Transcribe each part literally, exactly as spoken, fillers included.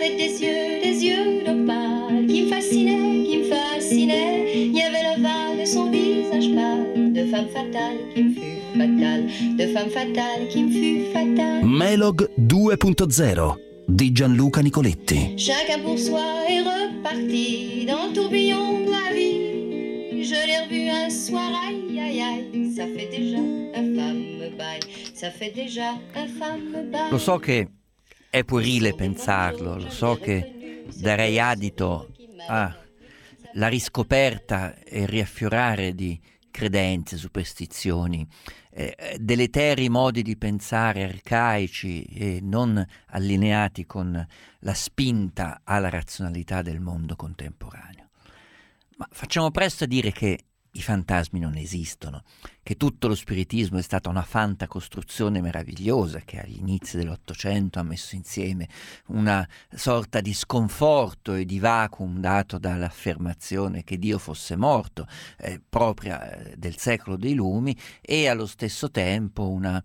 avait des yeux, des yeux d'opale qui me fascinaient, qui me fascinaient. Il y avait le val de son visage pâle, de femme fatale qui me fut fatale, de femme fatale qui me fut fatale. Melog due punto zero di Gianluca Nicoletti. Chacun pour soi est reparti dans le tourbillon de la vie. Je l'ai revu un soir, aïe aïe aïe, ça fait déjà un fameux bail, ça fait déjà un fameux bail. Lo so che è puerile pensarlo, lo so che darei adito alla riscoperta e il riaffiorare di credenze, superstizioni, eh, deleteri modi di pensare arcaici e non allineati con la spinta alla razionalità del mondo contemporaneo. Ma facciamo presto a dire che i fantasmi non esistono, che tutto lo spiritismo è stata una fantacostruzione meravigliosa che agli inizi dell'Ottocento ha messo insieme una sorta di sconforto e di vacuum dato dall'affermazione che Dio fosse morto, eh, propria del secolo dei lumi, e allo stesso tempo una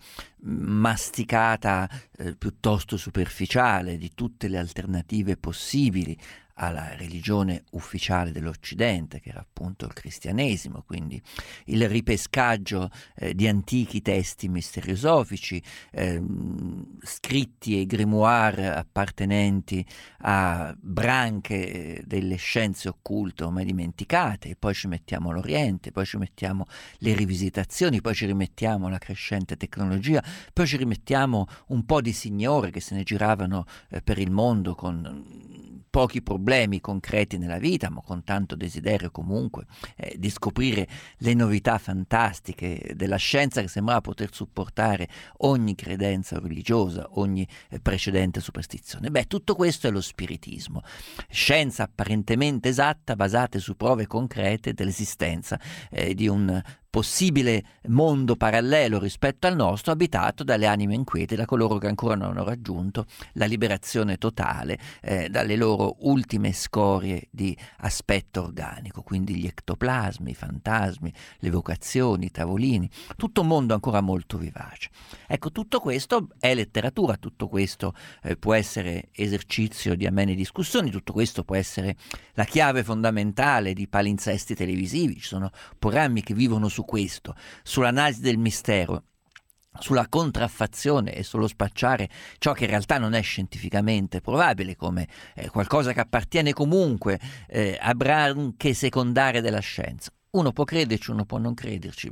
masticata eh, piuttosto superficiale di tutte le alternative possibili alla religione ufficiale dell'Occidente, che era appunto il cristianesimo, quindi il ripescaggio eh, di antichi testi misteriosofici, eh, scritti e grimoire appartenenti a branche delle scienze occulte ormai dimenticate, e poi ci mettiamo l'Oriente, poi ci mettiamo le rivisitazioni, poi ci rimettiamo la crescente tecnologia, poi ci rimettiamo un po' di signore che se ne giravano eh, per il mondo con pochi problemi concreti nella vita, ma con tanto desiderio comunque eh, di scoprire le novità fantastiche della scienza che sembrava poter supportare ogni credenza religiosa, ogni eh, precedente superstizione. Beh, tutto questo è lo spiritismo, scienza apparentemente esatta basata su prove concrete dell'esistenza eh, di un possibile mondo parallelo rispetto al nostro, abitato dalle anime inquiete, da coloro che ancora non hanno raggiunto la liberazione totale eh, dalle loro ultime scorie di aspetto organico, quindi gli ectoplasmi, i fantasmi, le vocazioni, i tavolini, tutto un mondo ancora molto vivace. Ecco, tutto questo è letteratura, tutto questo eh, può essere esercizio di amene discussioni, tutto questo può essere la chiave fondamentale di palinsesti televisivi. Ci sono programmi che vivono su questo, sull'analisi del mistero, sulla contraffazione e sullo spacciare ciò che in realtà non è scientificamente probabile come eh, qualcosa che appartiene comunque eh, a branche secondarie della scienza. Uno può crederci, uno può non crederci,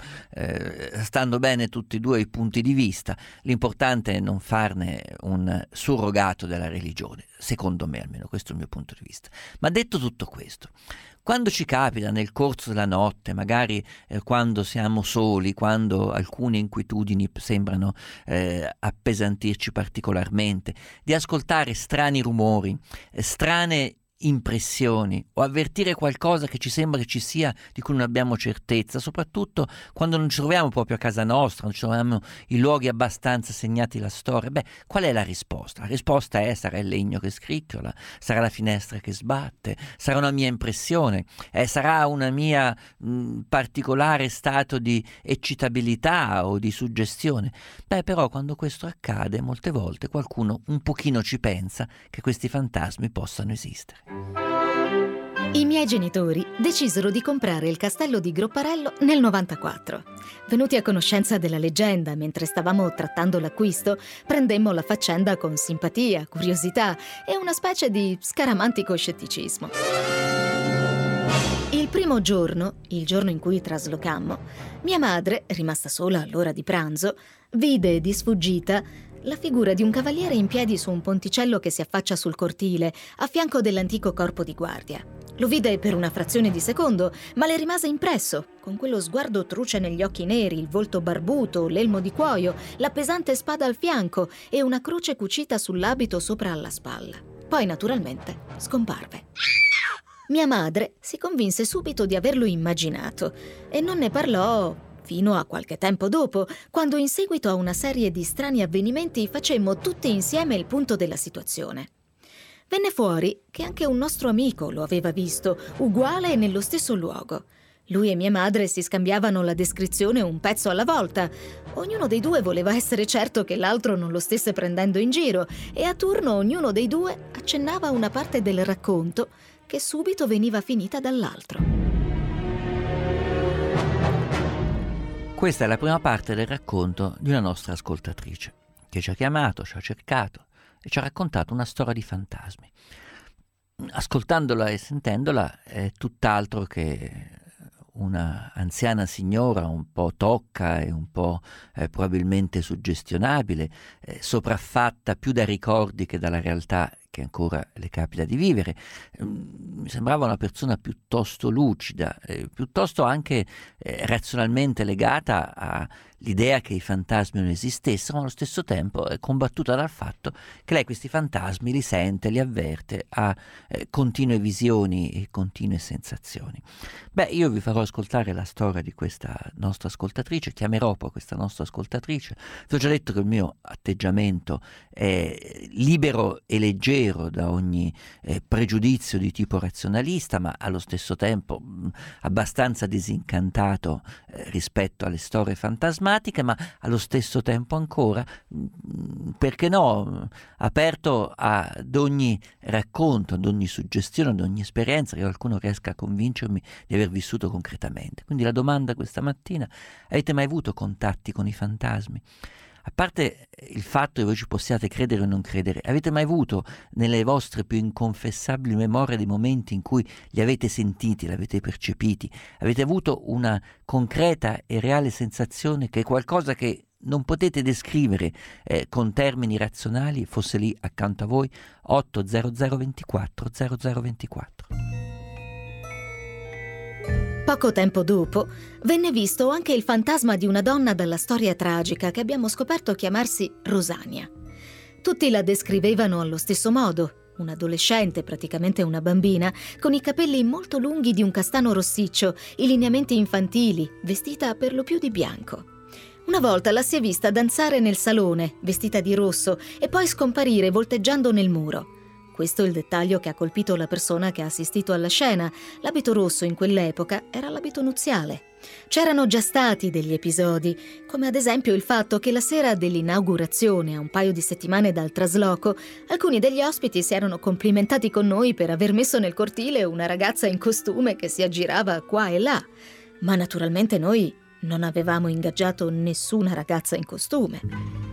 eh, stando bene tutti e due i punti di vista. L'importante è non farne un surrogato della religione, secondo me almeno, questo è il mio punto di vista. Ma detto tutto questo, quando ci capita nel corso della notte, magari eh, quando siamo soli, quando alcune inquietudini sembrano eh, appesantirci particolarmente, di ascoltare strani rumori, eh, strane impressioni o avvertire qualcosa che ci sembra che ci sia, di cui non abbiamo certezza, soprattutto quando non ci troviamo proprio a casa nostra, non ci troviamo in luoghi abbastanza segnati la storia. Beh, qual è la risposta? La risposta è: sarà il legno che scricchiola, sarà la finestra che sbatte, sarà una mia impressione, eh, sarà una mia mh, particolare stato di eccitabilità o di suggestione. Beh, però quando questo accade, molte volte qualcuno un pochino ci pensa che questi fantasmi possano esistere. I miei genitori decisero di comprare il castello di Gropparello nel novantaquattro. Venuti a conoscenza della leggenda mentre stavamo trattando l'acquisto, prendemmo la faccenda con simpatia, curiosità e una specie di scaramantico scetticismo. Il primo giorno, il giorno in cui traslocammo, mia madre, rimasta sola all'ora di pranzo, vide di sfuggita la figura di un cavaliere in piedi su un ponticello che si affaccia sul cortile, a fianco dell'antico corpo di guardia. Lo vide per una frazione di secondo, ma le rimase impresso, con quello sguardo truce negli occhi neri, il volto barbuto, l'elmo di cuoio, la pesante spada al fianco e una croce cucita sull'abito sopra alla spalla. Poi, naturalmente, scomparve. Mia madre si convinse subito di averlo immaginato e non ne parlò fino a qualche tempo dopo, quando in seguito a una serie di strani avvenimenti facemmo tutti insieme il punto della situazione. Venne fuori che anche un nostro amico lo aveva visto, uguale e nello stesso luogo. Lui e mia madre si scambiavano la descrizione un pezzo alla volta. Ognuno dei due voleva essere certo che l'altro non lo stesse prendendo in giro e a turno ognuno dei due accennava a una parte del racconto che subito veniva finita dall'altro. Questa è la prima parte del racconto di una nostra ascoltatrice, che ci ha chiamato, ci ha cercato e ci ha raccontato una storia di fantasmi. Ascoltandola e sentendola è tutt'altro che una anziana signora un po' tocca e un po' eh, probabilmente suggestionabile, eh, sopraffatta più dai ricordi che dalla realtà che ancora le capita di vivere. Mi sembrava una persona piuttosto lucida, eh, piuttosto anche eh, razionalmente legata all'idea che i fantasmi non esistessero, ma allo stesso tempo è combattuta dal fatto che lei questi fantasmi li sente, li avverte, ha eh, continue visioni e continue sensazioni. Beh, io vi farò ascoltare la storia di questa nostra ascoltatrice, chiamerò poi questa nostra ascoltatrice. Vi ho già detto che il mio atteggiamento è libero e leggero da ogni eh, pregiudizio di tipo razionalista, ma allo stesso tempo mh, abbastanza disincantato eh, rispetto alle storie fantasmatiche, ma allo stesso tempo ancora, mh, perché no, aperto ad ogni racconto, ad ogni suggestione, ad ogni esperienza che qualcuno riesca a convincermi di aver vissuto concretamente. Quindi la domanda questa mattina: avete mai avuto contatti con i fantasmi? A parte il fatto che voi ci possiate credere o non credere, avete mai avuto nelle vostre più inconfessabili memorie dei momenti in cui li avete sentiti, li avete percepiti? Avete avuto una concreta e reale sensazione che qualcosa che non potete descrivere eh, con termini razionali fosse lì accanto a voi? otto zero zero ventiquattro zero zero ventiquattro. Poco tempo dopo venne visto anche il fantasma di una donna dalla storia tragica che abbiamo scoperto chiamarsi Rosania. Tutti la descrivevano allo stesso modo, un'adolescente, praticamente una bambina, con i capelli molto lunghi di un castano rossiccio, i lineamenti infantili, vestita per lo più di bianco. Una volta la si è vista danzare nel salone, vestita di rosso, e poi scomparire volteggiando nel muro. Questo è il dettaglio che ha colpito la persona che ha assistito alla scena. L'abito rosso in quell'epoca era l'abito nuziale. C'erano già stati degli episodi, come ad esempio il fatto che la sera dell'inaugurazione, a un paio di settimane dal trasloco, alcuni degli ospiti si erano complimentati con noi per aver messo nel cortile una ragazza in costume che si aggirava qua e là. Ma naturalmente noi non avevamo ingaggiato nessuna ragazza in costume.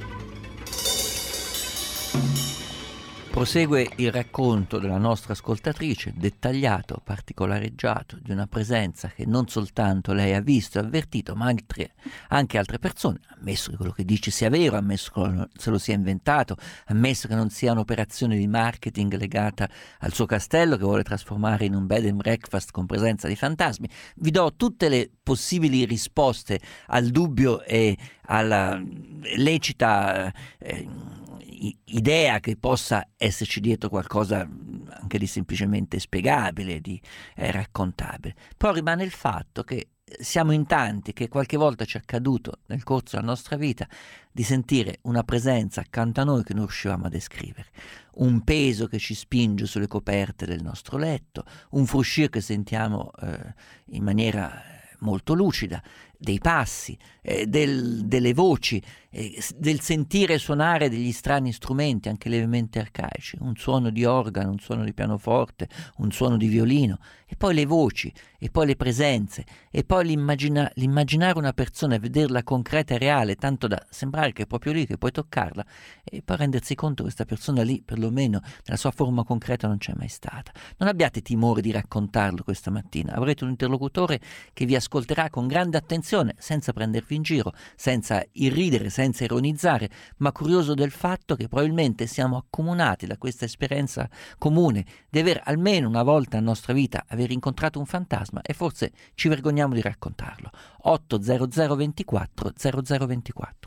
Prosegue il racconto della nostra ascoltatrice, dettagliato, particolareggiato, di una presenza che non soltanto lei ha visto e avvertito, ma altre, anche altre persone, ammesso che quello che dice sia vero, ammesso che se lo sia inventato, ammesso che non sia un'operazione di marketing legata al suo castello che vuole trasformare in un bed and breakfast con presenza di fantasmi. Vi do tutte le possibili risposte al dubbio e alla lecita eh, idea che possa esserci dietro qualcosa anche di semplicemente spiegabile, di eh, raccontabile. Poi rimane il fatto che siamo in tanti, che qualche volta ci è accaduto nel corso della nostra vita di sentire una presenza accanto a noi che non riuscivamo a descrivere, un peso che ci spinge sulle coperte del nostro letto, un fruscio che sentiamo eh, in maniera molto lucida, dei passi, eh, del, delle voci, eh, del sentire suonare degli strani strumenti anche lievemente arcaici, un suono di organo, un suono di pianoforte, un suono di violino, e poi le voci, e poi le presenze, e poi l'immagina- l'immaginare una persona e vederla concreta e reale, tanto da sembrare che è proprio lì, che puoi toccarla, e poi rendersi conto che questa persona lì, perlomeno nella sua forma concreta, non c'è mai stata. Non abbiate timore di raccontarlo questa mattina, avrete un interlocutore che vi ascolterà con grande attenzione, senza prendervi in giro, senza irridere, senza ironizzare, ma curioso del fatto che probabilmente siamo accomunati da questa esperienza comune di aver almeno una volta nella nostra vita aver incontrato un fantasma, e forse ci vergogniamo di raccontarlo. otto zero zero ventiquattro zero zero ventiquattro.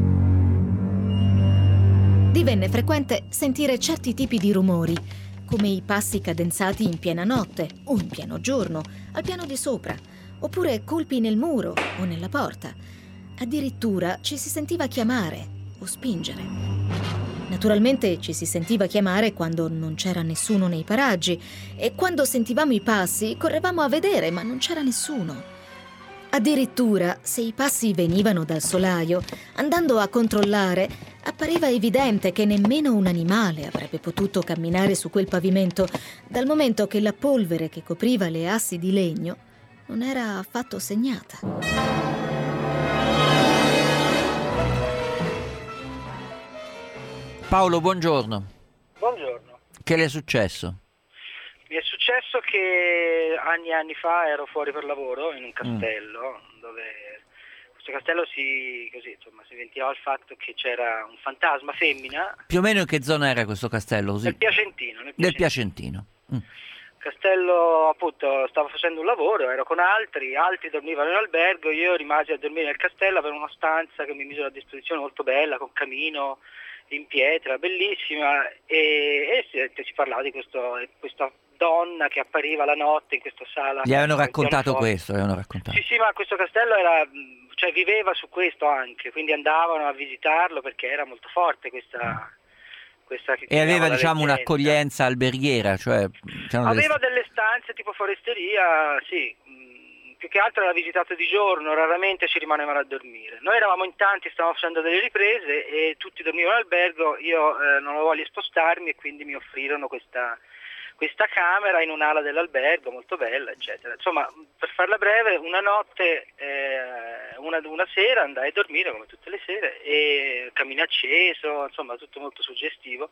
Divenne frequente sentire certi tipi di rumori, come i passi cadenzati in piena notte o in pieno giorno, al piano di sopra, oppure colpi nel muro o nella porta. Addirittura ci si sentiva chiamare o spingere. Naturalmente ci si sentiva chiamare quando non c'era nessuno nei paraggi, e quando sentivamo i passi correvamo a vedere, ma non c'era nessuno. Addirittura, se i passi venivano dal solaio, andando a controllare, Appariva evidente che nemmeno un animale avrebbe potuto camminare su quel pavimento, dal momento che la polvere che copriva le assi di legno non era affatto segnata. Paolo, buongiorno. Buongiorno. Che le è successo? Mi è successo che anni e anni fa ero fuori per lavoro in un castello, mm. dove questo castello si, così, insomma, si ventilava il fatto che c'era un fantasma femmina. Più o meno in che zona era questo castello? Così? Nel Piacentino. Nel Del Piacentino. Piacentino. Mm. Castello, appunto, stavo facendo un lavoro, ero con altri, altri dormivano in albergo, io rimasi a dormire nel castello, avevo una stanza che mi misero a disposizione molto bella, con camino in pietra, bellissima, e, e si, si parlava di questo, questa donna che appariva la notte in questa sala. Gli avevano raccontato questo? Avevano raccontato. Sì, sì, ma questo castello era, cioè viveva su questo anche, quindi andavano a visitarlo perché era molto forte questa... questa e aveva, diciamo, un'accoglienza alberghiera, cioè aveva delle... delle stanze tipo foresteria, sì, più che altro era visitato di giorno, raramente ci rimanevano a dormire. Noi eravamo in tanti, stavamo facendo delle riprese e tutti dormivano in albergo, io eh, non voglio spostarmi e quindi mi offrirono questa, questa camera in un'ala dell'albergo, molto bella, eccetera. Insomma, per farla breve, una notte, eh, una, una sera andai a dormire come tutte le sere, e camino acceso, insomma tutto molto suggestivo.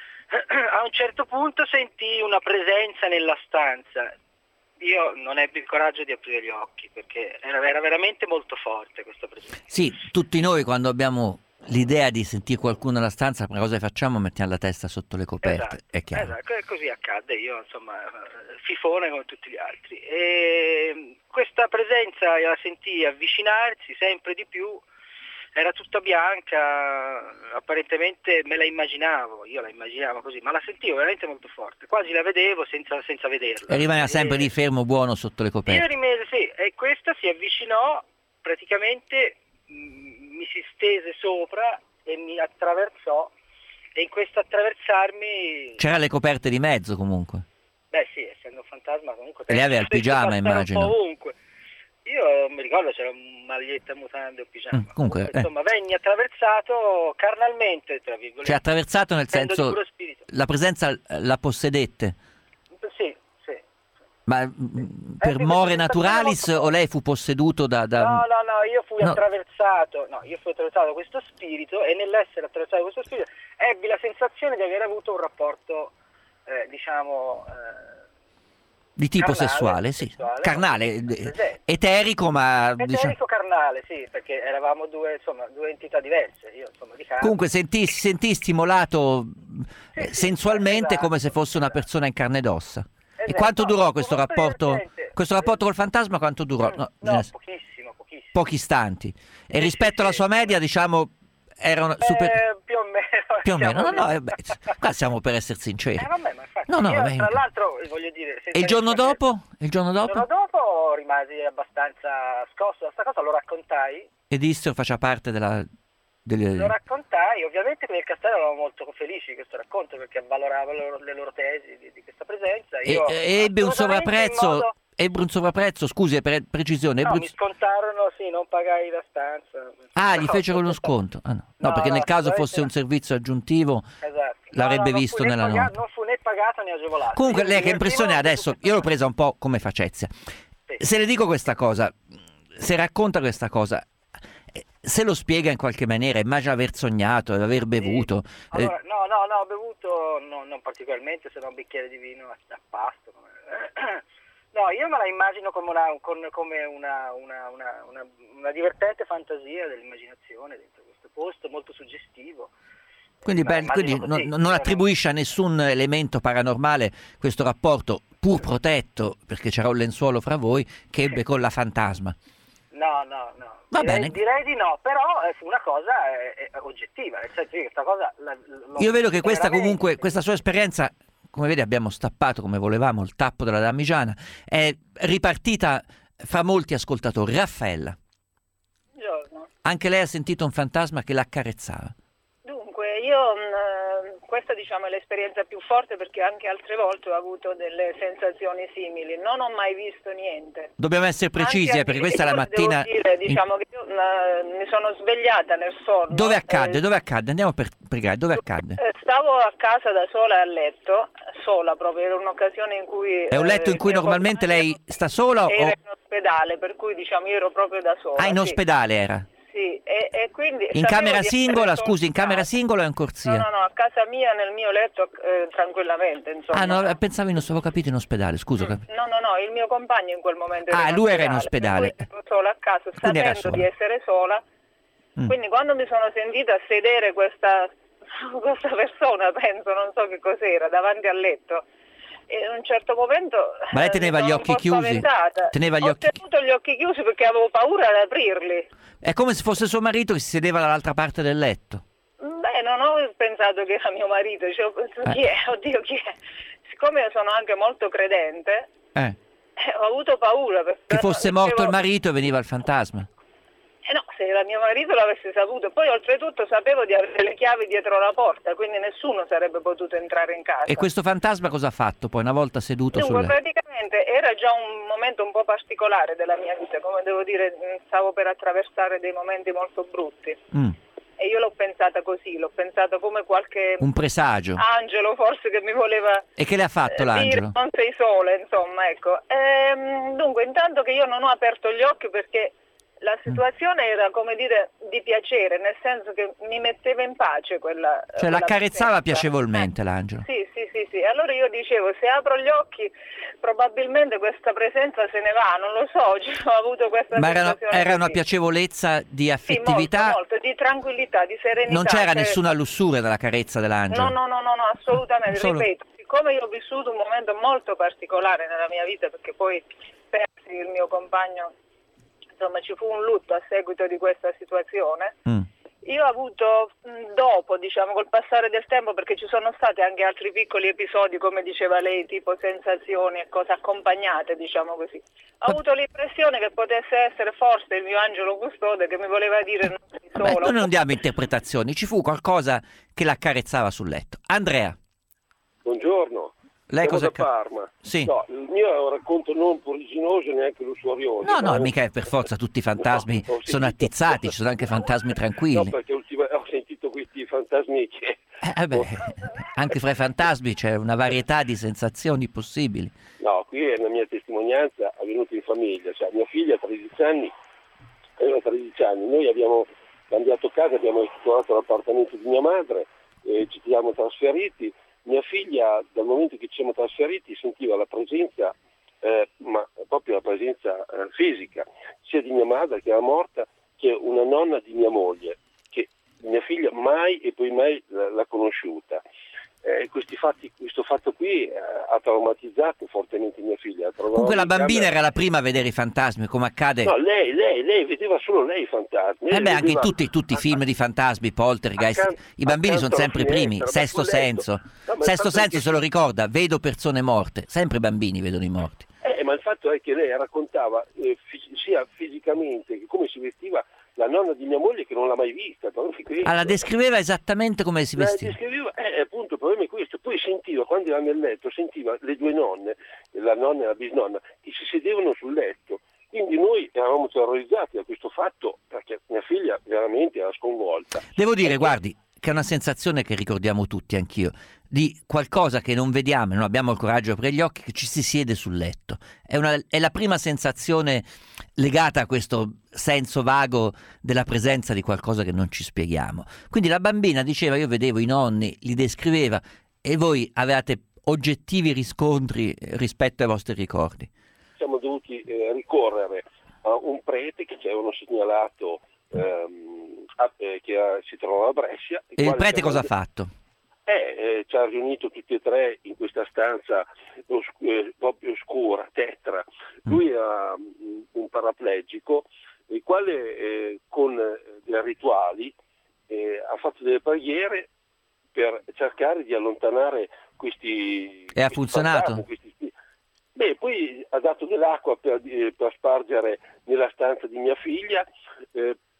A un certo punto sentii una presenza nella stanza. Io non ebbi il coraggio di aprire gli occhi perché era, era veramente molto forte questa presenza. Sì, tutti noi quando abbiamo l'idea di sentire qualcuno nella stanza, la prima cosa che facciamo è mettiamo la testa sotto le coperte, esatto, è chiaro. Esatto, e così accadde, io insomma fifone come tutti gli altri. E questa presenza la sentii avvicinarsi sempre di più, era tutta bianca, apparentemente me la immaginavo, io la immaginavo così, ma la sentivo veramente molto forte, quasi la vedevo senza, senza vederla. E rimaneva sempre e... lì fermo buono sotto le coperte. Io rimasi, sì, e questa si avvicinò, praticamente mh, mi si stese sopra e mi attraversò, e in questo attraversarmi... C'era le coperte di mezzo comunque? Beh sì, essendo un fantasma comunque... E lei aveva il pigiama, immagino. Un po' ovunque. Io mi ricordo c'era un maglietta, mutande o pigiama. Mm, comunque, comunque, insomma, eh. venni attraversato carnalmente, tra virgolette. Cioè attraversato nel senso la presenza la possedette? Sì, sì. Ma mh, per eh, more naturalis o lei fu posseduto da, da... No, no, no, io fui no. attraversato, no, io fui attraversato da questo spirito, e nell'essere attraversato da questo spirito ebbi la sensazione di aver avuto un rapporto, eh, diciamo... Eh, di tipo carnale, sessuale, sì, sessuale, carnale, no? eterico, ma eterico diciamo... carnale, sì, perché eravamo due, insomma, due entità diverse. Io, insomma, di carne. Comunque sentì, si sentì stimolato sì, eh, sì, sensualmente, esatto, come se fosse una persona in carne ed ossa. Esatto. E quanto no, durò questo rapporto? Presente. Questo rapporto col fantasma quanto durò? No, no, no pochissimo, pochissimo. Pochi istanti. E sì, rispetto sì, alla sì. sua media, diciamo, erano eh, super... più o meno. Più o meno, no, no, eh, beh, qua siamo per essere sinceri. Eh, vabbè, ma infatti, no, no, io, vabbè, tra l'altro, voglio dire... E il giorno dopo? Il giorno dopo? Il giorno dopo rimasi abbastanza scosso da sta cosa, lo raccontai. E dissero faccia parte della... Delle... Lo raccontai, ovviamente nel castello erano molto felici di questo racconto perché avvalorava le loro, le loro tesi di, di questa presenza. Io e, ebbe un sovrapprezzo, modo... ebbe un sovrapprezzo, scusi, per precisione. No, ebbe... mi scontarono, sì, non pagai la stanza. Ah, no, gli fecero uno sconto? Ah, no. no, no, perché no, nel caso fosse no. un servizio aggiuntivo, esatto. l'avrebbe no, no, visto nella pagato, nota. Non fu né pagato né agevolato. Comunque io lei che impressione ha adesso? Io l'ho presa un po' come facezia. Sì. Se le dico questa cosa, se racconta questa cosa, se lo spiega in qualche maniera, immagina aver sognato, aver bevuto. Sì. Allora, eh... No, no, no, ho bevuto no, non particolarmente, se no un bicchiere di vino a, a pasto. No, io me la immagino come una, come una, una, una, una, una divertente fantasia dell'immaginazione dentro questo posto, molto suggestivo. Quindi, beh, quindi non, non attribuisce a nessun elemento paranormale questo rapporto, pur protetto, perché c'era un lenzuolo fra voi, che ebbe con la fantasma. No, no, no. Va direi, bene. direi di no, però eh, fu una cosa eh, oggettiva, nel senso che questa cosa... La, lo, Io vedo che questa veramente... comunque, questa sua esperienza, come vedi abbiamo stappato come volevamo il tappo della Damigiana, è ripartita fra molti ascoltatori. Raffaella. Buongiorno. Anche lei ha sentito un fantasma che l'accarezzava? Dunque, io mh, questa diciamo è l'esperienza più forte, perché anche altre volte ho avuto delle sensazioni simili, non ho mai visto niente. Dobbiamo essere precisi, Anzi, eh, perché questa è la mattina... Devo dire, diciamo che io uh, mi sono svegliata nel sonno. Dove accadde? Eh, Dove accadde? Andiamo per pregare, dove accadde? eh, Stavo a casa da sola a letto, sola proprio, era un'occasione in cui... È un letto eh, in cui mio normalmente compagno lei sta sola o... Era in ospedale, per cui diciamo io ero proprio da sola. Ah, in sì. ospedale era? Sì, e, e quindi... In sapevo camera di essere singola, sola scusi, in camera casa. singola o in corsia? No, no, no, a casa mia, nel mio letto, eh, tranquillamente, insomma. Ah, no, pensavo in avevo capito in ospedale, scusa. Mm, No, no, no, il mio compagno in quel momento era Ah, in lui ospedale, era in ospedale. per cui ero sola a casa, Quindi era sapendo sola. di essere sola. Mm. Quindi quando mi sono sentita sedere questa, questa persona, penso, non so che cos'era, davanti al letto, e in un certo momento... Ma lei eh, teneva mi gli sono occhi un po' chiusi? spaventata. Teneva gli Ho occhi- tenuto gli occhi chiusi perché avevo paura ad aprirli. È come se fosse suo marito che si sedeva dall'altra parte del letto. Beh, non ho pensato che era mio marito, cioè, ho pensato, Eh. chi è? Oddio, chi è? Siccome io sono anche molto credente, Eh, eh, ho avuto paura. Perché che fosse morto il dicevo- marito e veniva il fantasma. Eh no, se era mio marito l'avesse saputo. Poi oltretutto sapevo di avere le chiavi dietro la porta, quindi nessuno sarebbe potuto entrare in casa. E questo fantasma cosa ha fatto poi una volta seduto Dunque, sul letto? praticamente era già un momento un po' particolare della mia vita, come devo dire, mh, stavo per attraversare dei momenti molto brutti. Mm, E io l'ho pensata così, l'ho pensata come qualche un presagio. angelo forse che mi voleva... E che le ha fatto eh, l'angelo? dire, non sei sola, insomma, ecco. Ehm, dunque, intanto che io non ho aperto gli occhi perché la situazione era, come dire, di piacere, nel senso che mi metteva in pace quella... Cioè la quella carezzava presenza. piacevolmente Eh, l'angelo. Sì, sì, sì, sì. Allora io dicevo, se apro gli occhi probabilmente questa presenza se ne va, non lo so, cioè, ho avuto questa Ma era, sensazione era una così. piacevolezza di Sì, affettività? molto, molto, di tranquillità, di serenità. Non c'era cioè- nessuna lussuria dalla carezza dell'angelo? No, no, no, no, no, assolutamente, Solo- ripeto, siccome io ho vissuto un momento molto particolare nella mia vita, perché poi persi il mio compagno, insomma ci fu un lutto a seguito di questa situazione, Mm. io ho avuto mh, dopo, diciamo, col passare del tempo, perché ci sono stati anche altri piccoli episodi, come diceva lei, tipo sensazioni e cose accompagnate, diciamo così. Ho avuto l'impressione che potesse essere forse il mio angelo custode che mi voleva dire non sei Vabbè, sola. noi non diamo interpretazioni, ci fu qualcosa che l'accarezzava sul letto. Andrea, Buongiorno, lei siamo cosa da acca- Parma. Sì. No, il mio è un racconto non pruriginoso neanche lussurioso. No, no, ma- mica è per forza tutti i fantasmi No, ho sono sentito- attizzati, ci sono anche fantasmi tranquilli. No, perché ultima- ho sentito questi fantasmi che... Eh, beh, anche fra i fantasmi c'è una varietà di sensazioni possibili. No, qui è una mia testimonianza avvenuta in famiglia. Cioè, mia figlia ha tredici anni, aveva tredici anni, noi abbiamo cambiato casa, abbiamo ristrutturato l'appartamento di mia madre, e ci siamo trasferiti. Mia figlia, dal momento che ci siamo trasferiti, sentiva la presenza, eh, ma proprio la presenza eh, fisica, sia di mia madre che era morta, che una nonna di mia moglie, che mia figlia mai e poi mai l- l'ha conosciuta. Eh, questi fatti, questo fatto qui eh, ha traumatizzato fortemente mia figlia. Comunque la bambina era la prima a vedere i fantasmi, come accade... No, lei, lei, lei vedeva solo lei i fantasmi. Eh Lei beh, anche in vedeva- tutti, tutti i film di fantasmi, Poltergeist, Accan- i bambini sono accanto alla sempre i primi. finestra, Sesto ma sul letto. senso, No, ma il sesto fatto è senso che- se lo ricorda, vedo persone morte, sempre i bambini vedono i morti. Eh, ma il fatto è che lei raccontava eh, fi- sia fisicamente che come si vestiva la nonna di mia moglie, che non l'ha mai vista. però si questo. Ah, la descriveva esattamente come si La vestiva. descriveva, eh, appunto il problema è questo. Poi sentiva, quando era nel letto, sentiva le due nonne, la nonna e la bisnonna, che si sedevano sul letto. Quindi noi eravamo terrorizzati da questo fatto, perché mia figlia veramente era sconvolta. Devo dire, guardi, che è una sensazione che ricordiamo tutti, anch'io, di qualcosa che non vediamo, non abbiamo il coraggio di aprire gli occhi, che ci si siede sul letto. È, una, è la prima sensazione legata a questo senso vago della presenza di qualcosa che non ci spieghiamo. Quindi la bambina diceva, io vedevo i nonni, li descriveva, e voi avevate oggettivi riscontri rispetto ai vostri ricordi. Siamo dovuti eh, ricorrere a un prete che ci avevano segnalato ehm, a- eh, che eh, si trovava a Brescia. E il quale prete ci cosa ha aveva- fatto? Eh, eh, ci ha riunito tutti e tre in questa stanza os- eh, proprio oscura, tetra. Lui era mm, un paraplegico, il quale eh, con eh, dei rituali eh, ha fatto delle preghiere per cercare di allontanare questi... E ha questi funzionato? fantasmi, questi spiriti. Beh, poi ha dato dell'acqua per, eh, per spargere nella stanza di mia figlia, eh,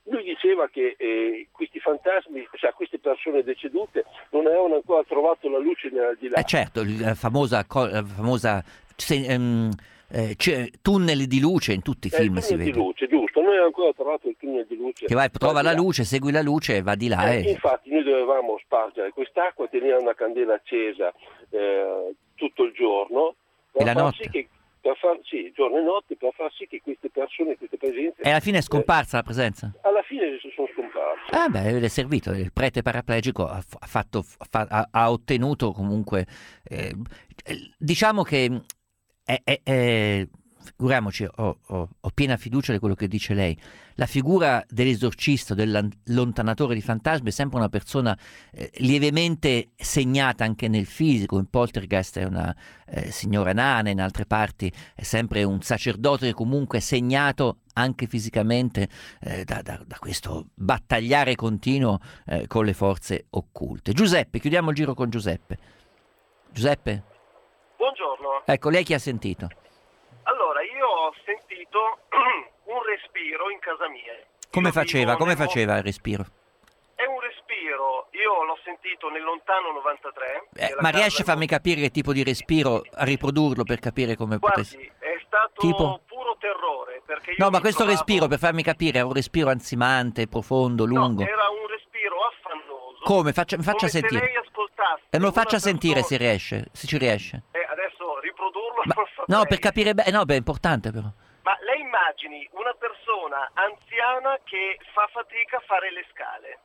lui diceva che eh, questi fantasmi, cioè queste persone decedute non avevano ancora trovato la luce nell'aldilà. Eh certo, la famosa, la famosa se, um, eh, cioè, tunnel di luce in tutti i eh, film si vede. Il tunnel di luce, giusto, noi abbiamo ancora trovato il tunnel di luce. Che vai, trova la luce, segui la luce e va di là. Eh, E... Infatti noi dovevamo spargere quest'acqua, tenere una candela accesa eh, tutto il giorno. E la far notte? Sì che, per far, sì, giorno e notte, per far sì che queste persone, queste presenze... E alla fine è scomparsa eh, la presenza? Alla fine sono scomparse. Ah beh, è servito, il prete paraplegico ha, ha, fatto, ha, ha ottenuto comunque... Eh, diciamo che... È, è, è, figuriamoci, ho, ho, ho piena fiducia di quello che dice lei. La figura dell'esorcista, dell'allontanatore di fantasmi è sempre una persona eh, lievemente segnata anche nel fisico. In Poltergeist è una eh, signora nana, in altre parti è sempre un sacerdote comunque segnato anche fisicamente eh, da, da, da questo battagliare continuo eh, con le forze occulte. Giuseppe, chiudiamo il giro con Giuseppe. Giuseppe? Buongiorno. Ecco, lei chi ha sentito? Allora, io ho sentito un respiro in casa mia. Come Io faceva? vivo Come nel mo- faceva il respiro? È un respiro, io l'ho sentito nel lontano novantatré. Eh, nella ma casa riesce a farmi capire che tipo di respiro, a riprodurlo per capire come potesse... Guardi, è stato Tipo? puro terrore. Perché io No, ma mi questo trovavo- respiro, per farmi capire, è un respiro ansimante, profondo, lungo. No, era un respiro affannoso. Come? Faccia, mi faccia come se sentire. lei ascoltasse E me lo una faccia sentire se persona- riesce, se ci riesce. Eh, adesso riprodurlo Ma- non saprei. no, per capire bene, no, beh, è importante però. Ma lei immagini una persona anziana che fa fatica a fare le scale.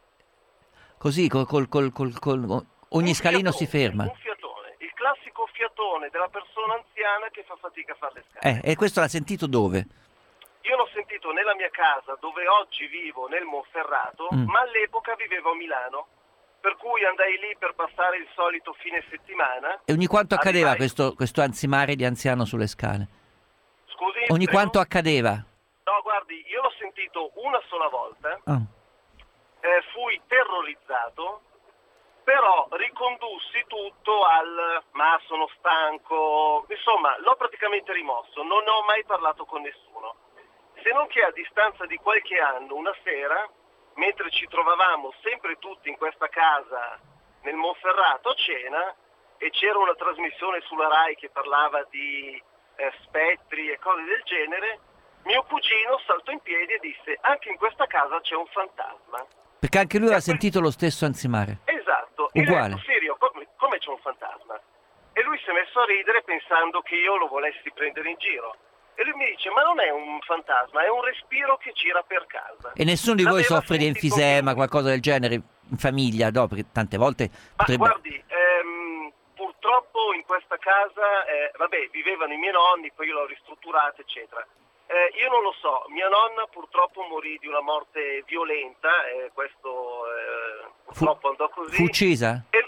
Così, col, col, col, col- col- ogni Un scalino fiatone, si ferma. Un fiatone, il classico fiatone della persona anziana che fa fatica a fare le scale. Eh, e questo l'ha sentito dove? Io l'ho sentito nella mia casa, dove oggi vivo nel Monferrato, Mm. ma all'epoca vivevo a Milano, per cui andai lì per passare il solito fine settimana. E ogni quanto accadeva Arrivai- questo, questo ansimare di anziano sulle scale? Scusi? Ogni prego? quanto accadeva? No, guardi, io l'ho sentito una sola volta, Ah. eh, fui terrorizzato, però ricondussi tutto al ma sono stanco, insomma l'ho praticamente rimosso, non ho mai parlato con nessuno, se non che a distanza di qualche anno, una sera, mentre ci trovavamo sempre tutti in questa casa nel Monferrato a cena e c'era una trasmissione sulla Rai che parlava di eh, spettri e cose del genere, mio cugino saltò in piedi e disse anche in questa casa c'è un fantasma. Perché anche lui aveva sentito lo stesso ansimare. Esatto, e Uguale. io ho detto, Sirio, come, come c'è un fantasma? E lui si è messo a ridere pensando che io lo volessi prendere in giro. E lui mi dice, ma non è un fantasma, è un respiro che gira per casa. E nessuno di voi L'aveva soffre di sentito enfisema, lui. qualcosa del genere, in famiglia, no? Perché tante volte Ma potrebbe... guardi, ehm, purtroppo in questa casa, eh, vabbè, vivevano i miei nonni, poi io l'ho ristrutturata, eccetera. Eh, io non lo so, mia nonna purtroppo morì di una morte violenta, eh, questo eh, purtroppo andò così. Fu uccisa? E-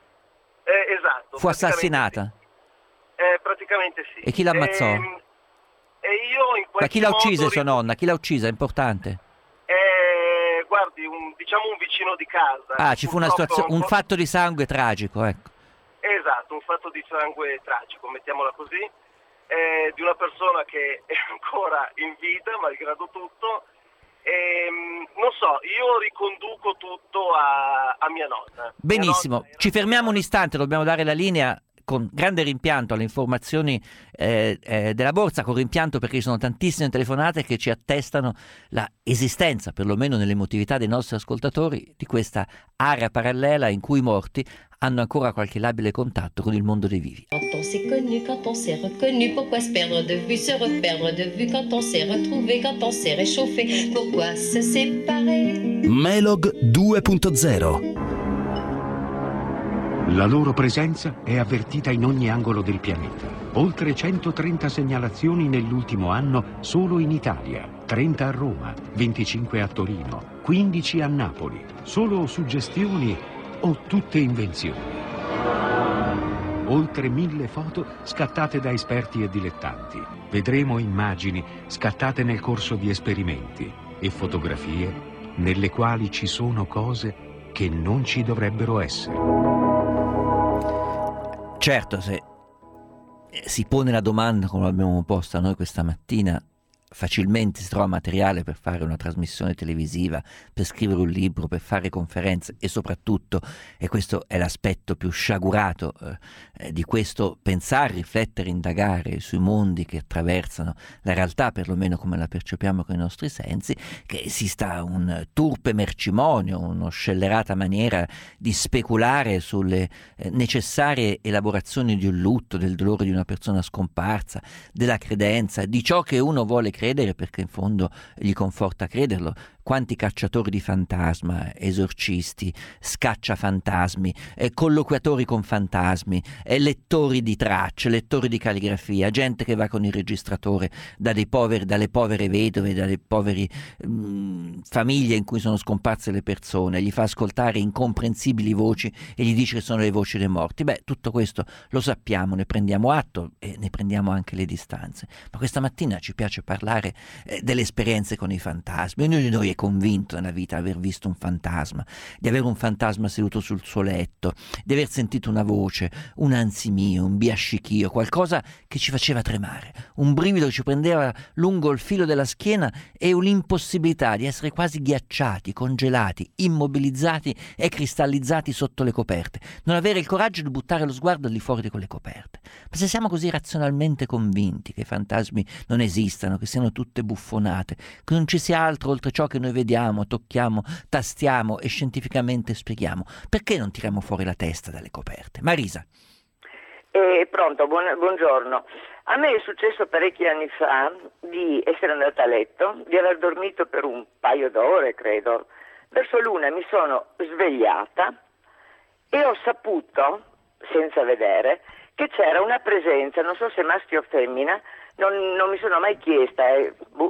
eh, esatto. Fu assassinata? Sì. Eh, praticamente sì. E chi l'ammazzò? Ehm, E io in qualche Ma chi l'ha uccisa modo sua ri- nonna? Chi l'ha uccisa? È importante. Eh, guardi, un, diciamo un vicino di casa. Ah, ci fu una Purtroppo situazione, un po'- fatto di sangue tragico, ecco. Esatto, un fatto di sangue tragico, mettiamola così, eh, di una persona che è ancora in vita, malgrado tutto. Ehm, non so, io riconduco tutto a, a mia nonna. Benissimo, Mia nonna ci era- fermiamo un istante, dobbiamo dare la linea con grande rimpianto alle informazioni eh, eh, della borsa, con rimpianto perché ci sono tantissime telefonate che ci attestano la esistenza, perlomeno nell'emotività dei nostri ascoltatori, di questa area parallela in cui i morti hanno ancora qualche labile contatto con il mondo dei vivi. Quand on s'est connu, quand on s'est reconnu, pourquoi se perdre de vue, se reperdre de vue, quand on s'est retrouvé, quand on s'est réchauffé, pourquoi se séparer? Melog due punto zero. La loro presenza è avvertita in ogni angolo del pianeta. Oltre centotrenta segnalazioni nell'ultimo anno solo in Italia, trenta a Roma, venticinque a Torino, quindici a Napoli. Solo suggestioni o tutte invenzioni? Oltre mille foto scattate da esperti e dilettanti. Vedremo immagini scattate nel corso di esperimenti e fotografie nelle quali ci sono cose che non ci dovrebbero essere. Certo, se si pone la domanda come l'abbiamo posta noi questa mattina, facilmente si trova materiale per fare una trasmissione televisiva, per scrivere un libro, per fare conferenze e soprattutto, e questo è l'aspetto più sciagurato eh, di questo, pensare, riflettere, indagare sui mondi che attraversano la realtà, perlomeno come la percepiamo con i nostri sensi, che esista un turpe mercimonio, una scellerata maniera di speculare sulle eh, necessarie elaborazioni di un lutto, del dolore di una persona scomparsa, della credenza, di ciò che uno vuole credere perché in fondo gli conforta crederlo. Quanti cacciatori di fantasma, esorcisti, scacciafantasmi, eh, colloquiatori con fantasmi, eh, lettori di tracce, lettori di calligrafia, gente che va con il registratore da dei poveri, dalle povere vedove, dalle povere mh, famiglie in cui sono scomparse le persone, gli fa ascoltare incomprensibili voci e gli dice che sono le voci dei morti. Beh, tutto questo lo sappiamo, ne prendiamo atto e ne prendiamo anche le distanze. Ma questa mattina ci piace parlare eh, delle esperienze con i fantasmi. Ognuno di noi è convinto nella vita di aver visto un fantasma, di avere un fantasma seduto sul suo letto, di aver sentito una voce, un anzi mio, un biascichio, qualcosa che ci faceva tremare, un brivido che ci prendeva lungo il filo della schiena e un'impossibilità di essere quasi ghiacciati, congelati, immobilizzati e cristallizzati sotto le coperte, non avere il coraggio di buttare lo sguardo al di fuori di quelle coperte. Ma se siamo così razionalmente convinti che i fantasmi non esistano, che siano tutte buffonate, che non ci sia altro oltre ciò che noi vediamo, tocchiamo, tastiamo e scientificamente spieghiamo, perché non tiriamo fuori la testa dalle coperte? Marisa. Eh, pronto, buon, buongiorno. A me è successo parecchi anni fa di essere andata a letto, di aver dormito per un paio d'ore, credo. Verso l'una mi sono svegliata e ho saputo, senza vedere, che c'era una presenza, non so se maschio o femmina, non, non mi sono mai chiesta, eh, buh,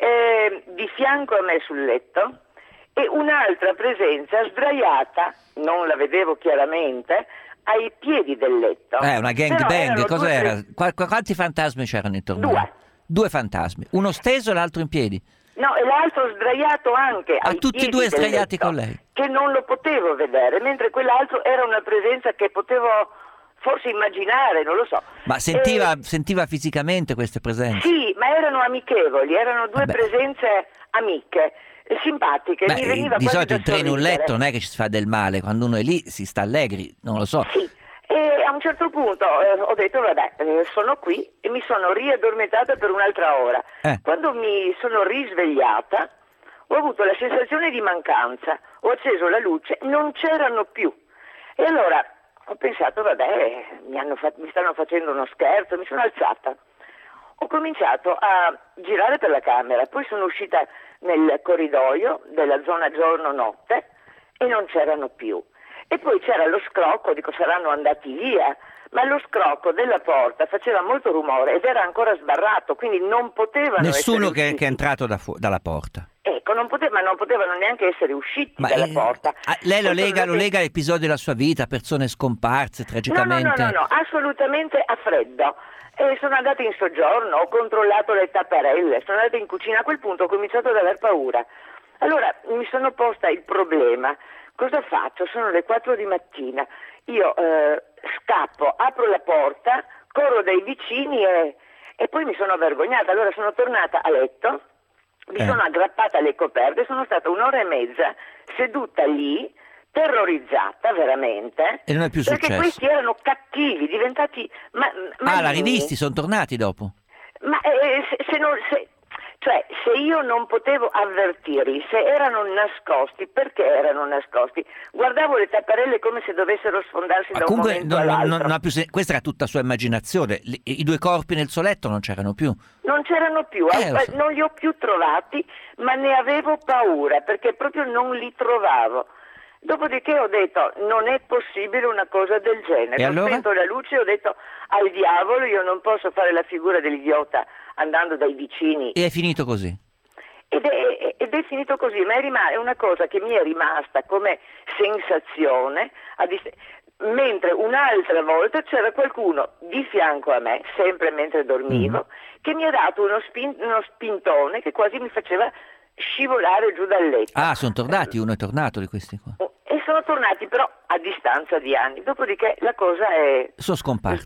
eh, di fianco a me sul letto, e un'altra presenza sdraiata, non la vedevo chiaramente, ai piedi del letto. Eh, una gangbang, cos'era? Due... Qu- quanti fantasmi c'erano intorno? Due. Due fantasmi, uno steso e l'altro in piedi? No, e l'altro sdraiato anche ah, ai tutti e piedi due del sdraiati letto, con lei? Che non lo potevo vedere, mentre quell'altro era una presenza che potevo forse immaginare, non lo so. Ma sentiva, e... sentiva fisicamente queste presenze? Sì, ma erano amichevoli, erano due Vabbè. presenze amiche, simpatiche. Beh, Mi veniva di quasi solito da in treno in un sorridere. letto non è che ci si fa del male, quando uno è lì si sta allegri, non lo so. Sì, e a un certo punto eh, ho detto vabbè, eh, sono qui, e mi sono riaddormentata per un'altra ora. Eh. Quando mi sono risvegliata ho avuto la sensazione di mancanza, ho acceso la luce, non c'erano più. E allora ho pensato, vabbè, mi, hanno fa- mi stanno facendo uno scherzo, mi sono alzata. Ho cominciato a girare per la camera, poi sono uscita nel corridoio della zona giorno-notte e non c'erano più. E poi c'era lo scrocco, dico saranno andati via, ma lo scrocco della porta faceva molto rumore ed era ancora sbarrato, quindi non potevano Nessuno essere che, usciti. che è entrato da fu- dalla porta. Ecco, non poteva, ma non potevano neanche essere usciti Ma dalla eh, porta. ah, lei lo Poi sono lega, lo andati- lega a episodi della sua vita, persone scomparse No, no, tragicamente? no, no, no, assolutamente a freddo. E sono andata in soggiorno, ho controllato le tapparelle, sono andata in cucina, a quel punto ho cominciato ad aver paura. Allora mi sono posta il problema, cosa faccio? Sono le quattro di mattina, io eh, scappo, apro la porta, corro dai vicini e, e poi mi sono vergognata. Allora sono tornata a letto, mi Eh. sono aggrappata alle coperte, sono stata un'ora e mezza seduta lì, terrorizzata veramente, E non è più perché successo? questi erano cattivi, diventati ma, Ah, l'ha maligni. rivisti, sono tornati dopo? Ma eh, se, se non, se, cioè, se io non potevo avvertirli, se erano nascosti, perché erano nascosti? Guardavo le tapparelle come se dovessero sfondarsi Ma da un comunque momento non- non- all'altro. non ha più sen- questa era tutta sua immaginazione. Li- I due corpi nel suo letto non c'erano più. Non c'erano più, Eh, lo so. non li ho più trovati, ma ne avevo paura perché proprio non li trovavo. Dopodiché ho detto non è possibile una cosa del genere. E Ho allora? spento la luce e ho detto al diavolo, io non posso fare la figura dell'idiota andando dai vicini. E è finito così. Ed è, ed è finito così, ma è, rima- è una cosa che mi è rimasta come sensazione, a dis- mentre un'altra volta c'era qualcuno di fianco a me, sempre mentre dormivo, Mm. che mi ha dato uno, spin- uno spintone che quasi mi faceva scivolare giù dal letto. Ah, sono tornati, uno è tornato di questi qua. E sono tornati però a distanza di anni, dopodiché la cosa è... Sono scomparsi.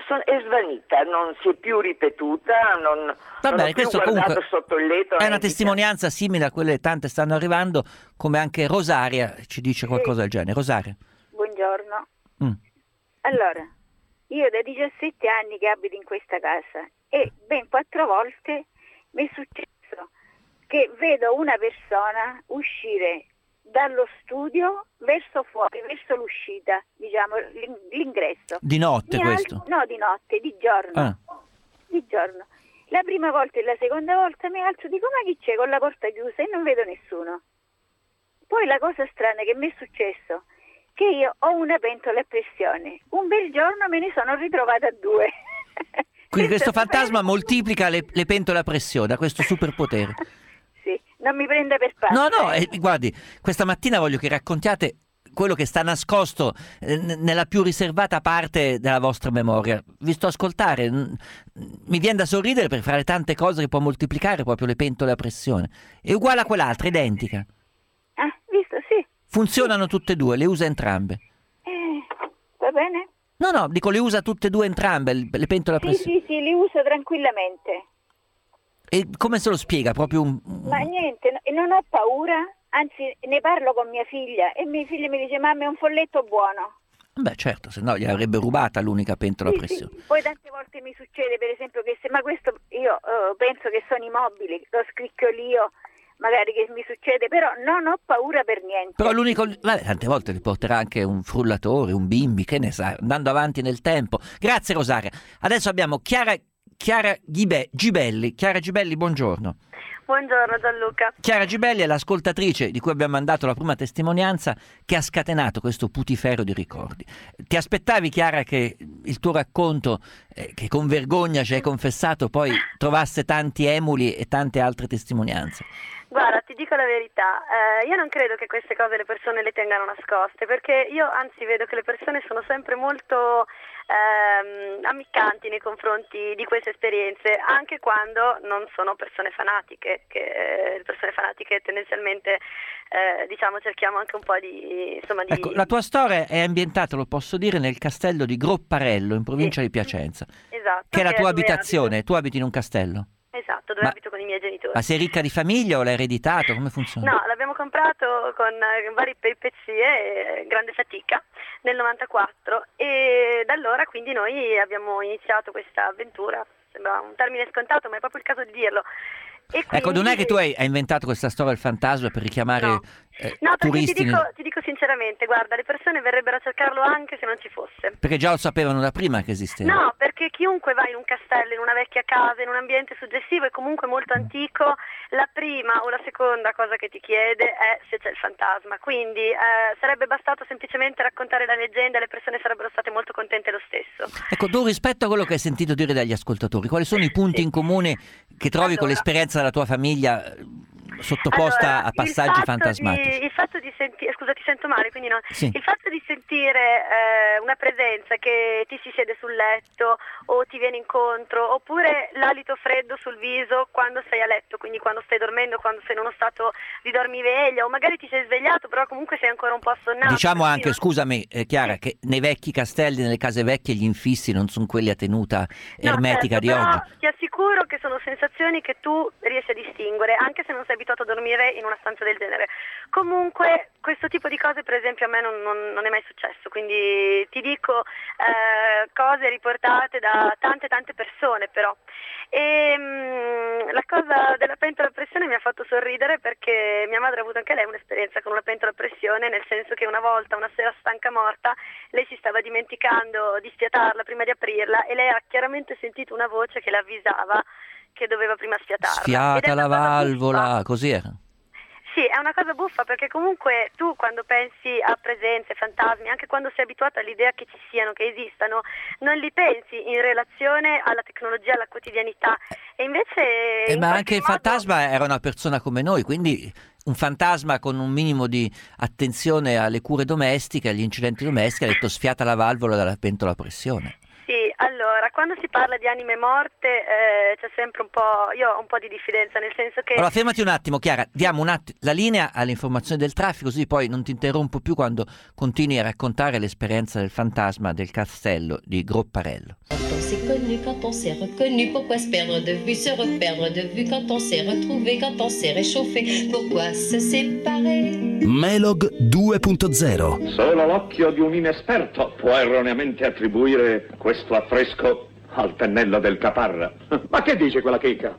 son- è svanita, non si è più ripetuta, non, Va non bene, ho più questo guardato comunque sotto il letto. è né una in testimonianza simile a quelle tante stanno arrivando, come anche Rosaria ci dice qualcosa del genere. Rosaria. Buongiorno. Mm. Allora, io da diciassette anni che abito in questa casa e ben quattro volte mi è successo che vedo una persona uscire dallo studio verso fuori, verso l'uscita, diciamo, l'in- l'ingresso. Di notte Mi questo? alzo- no, di notte, di giorno. Ah. Di giorno. La prima volta e la seconda volta mi alzo, dico ma chi c'è con la porta chiusa e non vedo nessuno. Poi la cosa strana che mi è successo che io ho una pentola a pressione. Un bel giorno me ne sono ritrovata due. Quindi questo fantasma moltiplica le, le pentole a pressione, ha questo superpotere. Sì, non mi prenda per pazza. No, no, eh, guardi, questa mattina voglio che raccontiate quello che sta nascosto eh, n- nella più riservata parte della vostra memoria. Vi sto a ascoltare, n- mi viene da sorridere per fare tante cose che può moltiplicare proprio le pentole a pressione. È uguale a quell'altra, identica. Ah, visto, sì. Funzionano tutte e due, le usa entrambe. Eh, va bene? No, no, dico le usa tutte e due entrambe, l- le pentole a Sì, pressione. sì, sì, li uso tranquillamente. E come se lo spiega? Proprio un... Ma niente, no- e non ho paura, anzi ne parlo con mia figlia e mia figlia mi dice mamma è un folletto buono. Beh, certo, se no gliel'avrebbe rubata l'unica pentola a Sì, pressione. sì. Poi tante volte mi succede per esempio che se, ma questo io eh, penso che sono i mobili, lo scricchiolio magari che mi succede, però non ho paura per niente. Però l'unico... Vabbè, tante volte li porterà anche un frullatore, un bimbi, che ne sa, andando avanti nel tempo. Grazie Rosaria. Adesso abbiamo Chiara, Chiara Ghibe- Gibelli. Chiara Gibelli, buongiorno. Buongiorno Gianluca. Chiara Gibelli è l'ascoltatrice di cui abbiamo mandato la prima testimonianza che ha scatenato questo putiferio di ricordi. Ti aspettavi, Chiara, che il tuo racconto, eh, che con vergogna ci hai confessato, poi trovasse tanti emuli e tante altre testimonianze? Guarda, ti dico la verità, eh, io non credo che queste cose le persone le tengano nascoste, perché io anzi vedo che le persone sono sempre molto ehm, ammiccanti nei confronti di queste esperienze, anche quando non sono persone fanatiche, che eh, le persone fanatiche tendenzialmente eh, diciamo cerchiamo anche un po' di... insomma di... Ecco, la tua storia è ambientata, lo posso dire, nel castello di Gropparello, in provincia Sì. di Piacenza, Esatto, che è la che tua è dove abitazione, tu abiti in un castello. Esatto, dove Ma- abito con i miei genitori. Ma sei ricca di famiglia o l'hai ereditato? Come funziona? No, l'abbiamo comprato con eh, varie peripezie, eh, grande fatica, nel novantaquattro e da allora quindi noi abbiamo iniziato questa avventura. Sembra un termine scontato, ma è proprio il caso di dirlo. E Ecco, non è quindi- che tu hai, hai inventato questa storia del fantasma per richiamare No. eh, No, perché turisti, ti dico, nel- ti dico sinceramente, guarda, le persone verrebbero a cercarlo anche se non ci fosse. perché già lo sapevano da prima che esisteva. No, perché chiunque va in un castello, in una vecchia casa, in un ambiente suggestivo e comunque molto antico, la prima o la seconda cosa che ti chiede è se c'è il fantasma. Quindi eh, sarebbe bastato semplicemente raccontare la leggenda e le persone sarebbero state molto contente lo stesso. Ecco, tu rispetto a quello che hai sentito dire dagli ascoltatori, quali sono i punti in comune che trovi con Allora. l'esperienza della tua famiglia eh, sottoposta Allora, a passaggi il fatto fantasmatici? Di, il fatto di sentire, scusa, ti sento male, quindi no. Sì. Il fatto di sentire eh, una presenza che ti si siede sul letto o ti viene incontro, oppure l'alito freddo sul viso quando sei a letto, quindi quando stai dormendo, quando sei in uno stato di dormiveglia, o magari ti sei svegliato, però comunque sei ancora un po' assonnato. Diciamo quindi anche, non- scusami eh, Chiara, che nei vecchi castelli, nelle case vecchie, gli infissi non sono quelli a tenuta No, ermetica certo, di però oggi. ti assicuro che sono sensazioni che tu riesci a distinguere, anche se non sei abituato a dormire in una stanza del genere. Comunque questo tipo di cose per esempio a me non, non- non è mai successo, quindi ti dico eh, cose riportate da tante tante persone però. E, mm, la cosa della pentola a pressione mi ha fatto sorridere perché mia madre ha avuto anche lei un'esperienza con una pentola a pressione, nel senso che una volta, una sera stanca morta, lei si stava dimenticando di sfiatarla prima di aprirla e lei ha chiaramente sentito una voce che la avvisava che doveva prima sfiatarla. Ed è Sfiata una la cosa valvola, buffa. così era. Sì, è una cosa buffa perché comunque tu quando pensi a presenze, fantasmi, anche quando sei abituato all'idea che ci siano, che esistano, non li pensi in relazione alla tecnologia, alla quotidianità. E invece... Eh, in ma qualche anche il modo- fantasma era una persona come noi, quindi un fantasma con un minimo di attenzione alle cure domestiche, agli incidenti domestici, ha detto sfiata la valvola dalla pentola a pressione. Sì, allora, quando si parla di anime morte eh, c'è sempre un po', io ho un po' di diffidenza, nel senso che... Allora fermati un attimo Chiara, diamo un att- la linea alle informazioni del traffico, così poi non ti interrompo più quando continui a raccontare l'esperienza del fantasma del castello di Gropparello. s'est connu, quand on s'est reconnu? Pourquoi se perdre de vue, se reperdre de vue quand on s'est retrouvé, quand on s'est réchauffé? Pourquoi se séparer? Melog due punto zero. Solo l'occhio di un inesperto può erroneamente attribuire questo affresco al pennello del Caparra. Ma che dice quella chicca?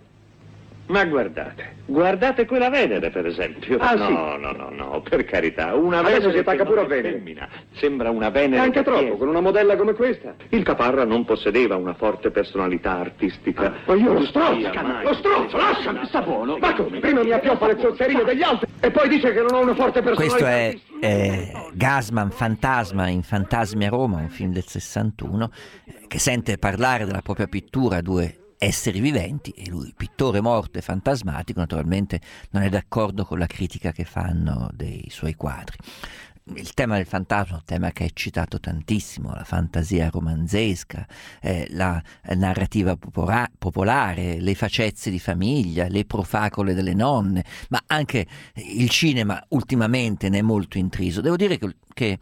Ma guardate, guardate quella Venere per esempio. Ah, no, sì. no, no, no, per carità, una Adesso Venere si attacca che pure non a è Venere. femmina. Sembra una Venere Anche da troppo, chiesa. con una modella come questa. Il Caparra non possedeva una forte personalità artistica. Ma io lo stronzo, Sia canna, mai. lo stronzo, lasciami, sta buono. Ma come? Prima mi appioppa le zozzerie degli altri e poi dice che non ho una forte personalità. Questo è eh, Gasman Fantasma in Fantasmi a Roma, un film del sessantuno, eh, che sente parlare della propria pittura due esseri viventi e lui, pittore morto e fantasmatico, naturalmente non è d'accordo con la critica che fanno dei suoi quadri. Il tema del fantasma è un tema che è citato tantissimo, la fantasia romanzesca, eh, la narrativa popora- popolare, le facezie di famiglia, le profacole delle nonne, ma anche il cinema ultimamente ne è molto intriso. Devo dire che, che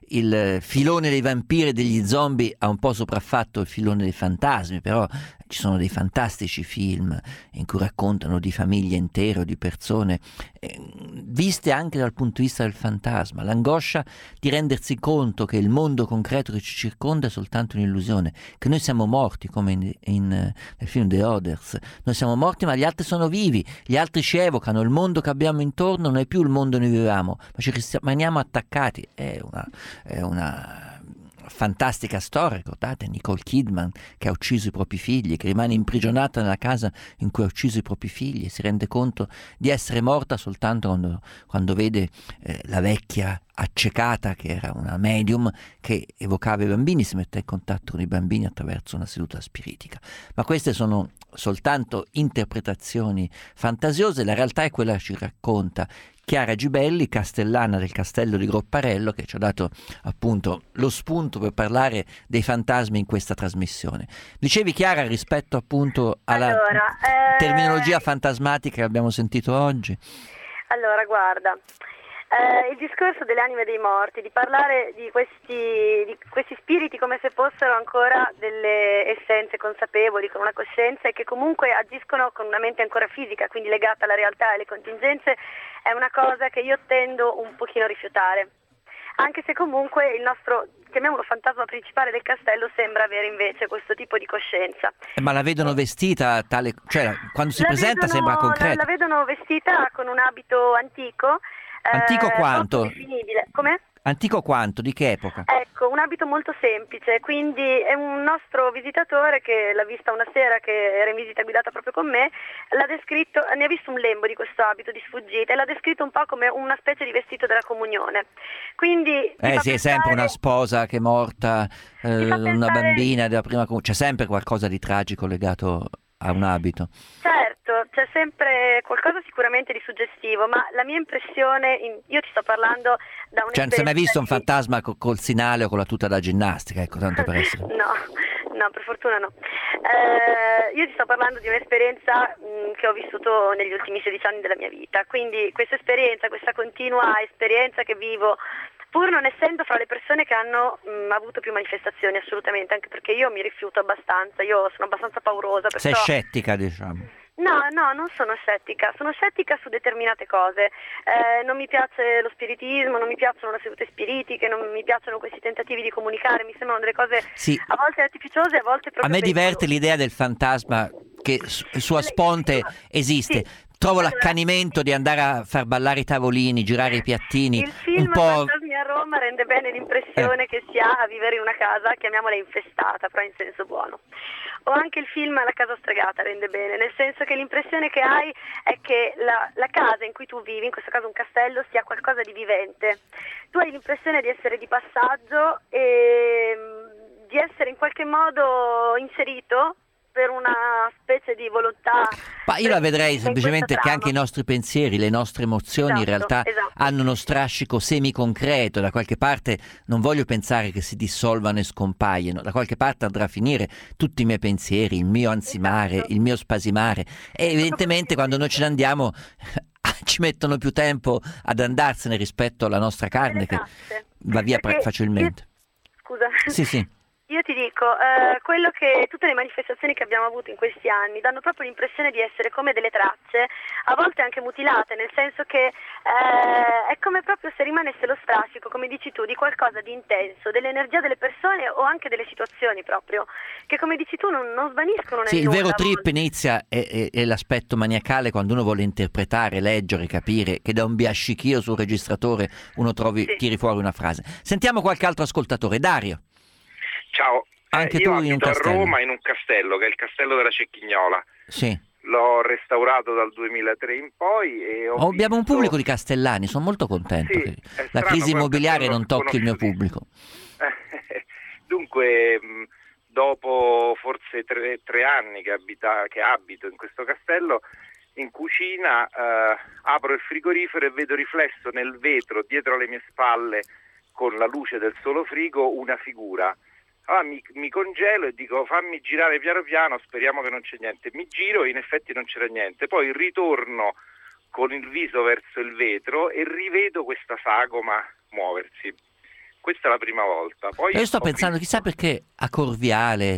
il filone dei vampiri e degli zombie ha un po' sopraffatto il filone dei fantasmi, però ci sono dei fantastici film in cui raccontano di famiglie intere o di persone eh, viste anche dal punto di vista del fantasma, l'angoscia di rendersi conto che il mondo concreto che ci circonda è soltanto un'illusione, che noi siamo morti come in, in, nel film The Others, noi siamo morti ma gli altri sono vivi, gli altri ci evocano, il mondo che abbiamo intorno non è più il mondo che noi vivevamo, ma ci rimaniamo attaccati. È una, è una fantastica storia, ricordate Nicole Kidman che ha ucciso i propri figli, che rimane imprigionata nella casa in cui ha ucciso i propri figli e si rende conto di essere morta soltanto quando, quando vede eh, la vecchia accecata che era una medium che evocava i bambini, si mette in contatto con i bambini attraverso una seduta spiritica. Ma queste sono soltanto interpretazioni fantasiose, la realtà è quella che ci racconta Chiara Gibelli, castellana del castello di Gropparello, che ci ha dato appunto lo spunto per parlare dei fantasmi in questa trasmissione. Dicevi, Chiara, rispetto appunto alla allora, eh... terminologia fantasmatica che abbiamo sentito oggi? Allora, guarda, eh, il discorso delle anime dei morti, di parlare di questi, di questi spiriti come se fossero ancora delle essenze consapevoli, con una coscienza e che comunque agiscono con una mente ancora fisica, quindi legata alla realtà e alle contingenze, è una cosa che io tendo un pochino a rifiutare, anche se comunque il nostro, chiamiamolo fantasma principale del castello, sembra avere invece questo tipo di coscienza. Eh, ma la vedono vestita tale, cioè quando si la presenta vedono, sembra concreta. La, la vedono vestita con un abito antico. Antico eh, quanto? Definibile. Come? Antico quanto? Di che epoca? Ecco, un abito molto semplice, quindi è un nostro visitatore che l'ha vista una sera, che era in visita guidata proprio con me, l'ha descritto, ne ha visto un lembo di questo abito di sfuggita e l'ha descritto un po' come una specie di vestito della comunione. Quindi Eh sì, è sempre una sposa che è morta, eh, una pensare... bambina della prima comunione, c'è sempre qualcosa di tragico legato a un abito. Certo, c'è sempre qualcosa sicuramente di suggestivo, ma la mia impressione, in... io ti sto parlando da un Cioè, non si è mai visto un fantasma co- col sinale o con la tuta da ginnastica, ecco, tanto per essere. No, no, per fortuna no. Eh, io ti sto parlando di un'esperienza mh, che ho vissuto negli ultimi sedici anni della mia vita, quindi questa esperienza, questa continua esperienza che vivo, pur non essendo fra le persone che hanno mh, avuto più manifestazioni, assolutamente, anche perché io mi rifiuto abbastanza, io sono abbastanza paurosa. Perciò... Sei scettica, diciamo. No, no, non sono scettica, sono scettica su determinate cose, eh, non mi piace lo spiritismo, non mi piacciono le sedute spiritiche, non mi piacciono questi tentativi di comunicare, mi sembrano delle cose Sì. a volte artificiose, a volte proprio... A me diverte pericolose. l'idea del fantasma che su, su a sponte esiste. Sì. Trovo l'accanimento di andare a far ballare i tavolini, girare i piattini, Il film un po'... Fantasmi a Roma rende bene l'impressione Eh. che si ha a vivere in una casa, chiamiamola infestata, però in senso buono. O anche il film La casa stregata rende bene, nel senso che l'impressione che hai è che la, la casa in cui tu vivi, in questo caso un castello, sia qualcosa di vivente. Tu hai l'impressione di essere di passaggio e mh, di essere in qualche modo inserito per una specie di volontà. Ma io la vedrei in semplicemente questa che anche i trama. nostri pensieri, le nostre emozioni in Esatto, realtà esatto. hanno uno strascico semiconcreto, da qualche parte non voglio pensare che si dissolvano e scompaiono, da qualche parte andrà a finire tutti i miei pensieri, il mio ansimare, Esatto. il mio spasimare e evidentemente quando noi ce ne andiamo ci mettono più tempo ad andarsene rispetto alla nostra carne che va via Perché facilmente. io- Scusa. Sì, sì. Io ti dico, dico, eh, quello che tutte le manifestazioni che abbiamo avuto in questi anni danno proprio l'impressione di essere come delle tracce, a volte anche mutilate, nel senso che eh, è come proprio se rimanesse lo strascico, come dici tu, di qualcosa di intenso, dell'energia delle persone o anche delle situazioni proprio, che come dici tu non, non svaniscono nel Sì, il nulla, vero a trip volte. inizia è, è- è l'aspetto maniacale quando uno vuole interpretare, leggere, capire, che da un biascichio sul registratore uno trovi, Sì. tiri fuori una frase. Sentiamo qualche altro ascoltatore. Dario, Ciao, Anche Eh, tu io in un abito a castello. Roma in un castello che è il castello della Cecchignola. sì. L'ho restaurato dal duemilatré in poi e ho Oh, abbiamo un visto- pubblico di castellani, sono molto contento Sì, che è la strano, crisi poi è un immobiliare castello non tocchi il mio sconosciutissimo. pubblico. Dunque, mh, dopo forse tre, tre anni che, abita- che abito in questo castello, in cucina eh, apro il frigorifero e vedo riflesso nel vetro dietro alle mie spalle, con la luce del solo frigo, una figura. Allora mi, mi congelo e dico fammi girare piano piano, speriamo che non c'è niente. Mi giro e in effetti non c'era niente. Poi ritorno con il viso verso il vetro e rivedo questa sagoma muoversi. Questa è la prima volta. Poi Io sto ho pensando, visto- chissà perché a Corviale,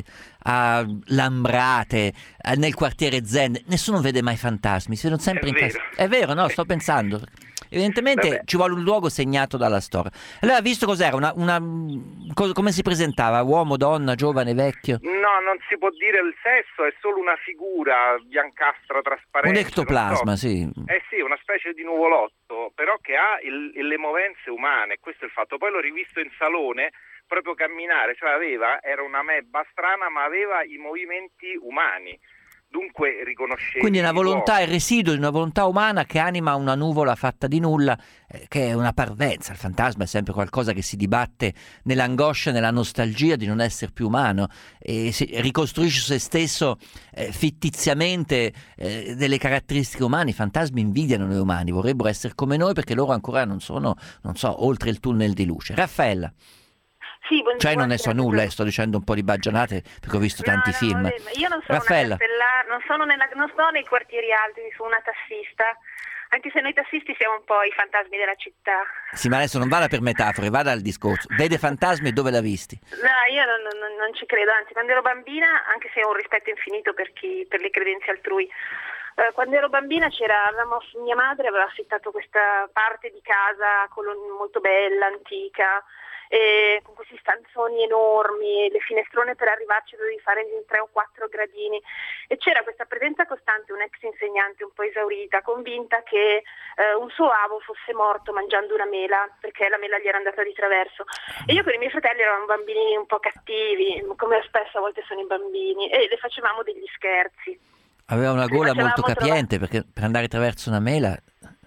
a Lambrate, eh, nel quartiere Zen, nessuno vede mai fantasmi, si vedono sempre È in vero. casa. È vero, no? Sto pensando. Evidentemente Vabbè. ci vuole un luogo segnato dalla storia. Allora, visto cos'era? Una, una, co- come si presentava? Uomo, donna, giovane, vecchio? No, non si può dire il sesso, è solo una figura biancastra trasparente. Un ectoplasma, non so. sì. Eh sì, una specie di nuvolotto, però che ha il- le movenze umane, questo è il fatto. Poi l'ho rivisto in salone, proprio camminare, cioè aveva, era una mebba strana, ma aveva i movimenti umani. Dunque riconoscevi Quindi una volontà, l'uomo. il residuo di una volontà umana che anima una nuvola fatta di nulla, eh, che è una parvenza. Il fantasma è sempre qualcosa che si dibatte nell'angoscia, nella nostalgia di non essere più umano e si ricostruisce se stesso eh, fittiziamente eh, delle caratteristiche umane. I fantasmi invidiano noi umani, vorrebbero essere come noi perché loro ancora non sono, non so, oltre il tunnel di luce. Raffaella, Sì, buon- cioè non ne so buonasera. nulla, eh, sto dicendo un po' di baggianate perché ho visto tanti No, no, film. vabbè, ma io non sono Raffaella. una castellana, non sono, nella, non sto nei quartieri alti, sono una tassista, anche se noi tassisti siamo un po' i fantasmi della città. Sì, ma adesso non vada per metafore, vada al discorso. Vede fantasmi e dove l'ha visti? No, io non, non- non ci credo, anzi quando ero bambina, anche se ho un rispetto infinito per chi, per le credenze altrui, eh, quando ero bambina c'era, avevamo- mia madre aveva affittato questa parte di casa colon- molto bella, antica, e con questi stanzoni enormi, le finestrone per arrivarci dovevi fare in tre o quattro gradini e c'era questa presenza costante, un ex insegnante un po' esaurita, convinta che eh, un suo avo fosse morto mangiando una mela perché la mela gli era andata di traverso e io con i miei fratelli eravamo bambini un po' cattivi, come spesso a volte sono i bambini, e le facevamo degli scherzi. Aveva una Sì, gola facevamo molto capiente perché per andare attraverso una mela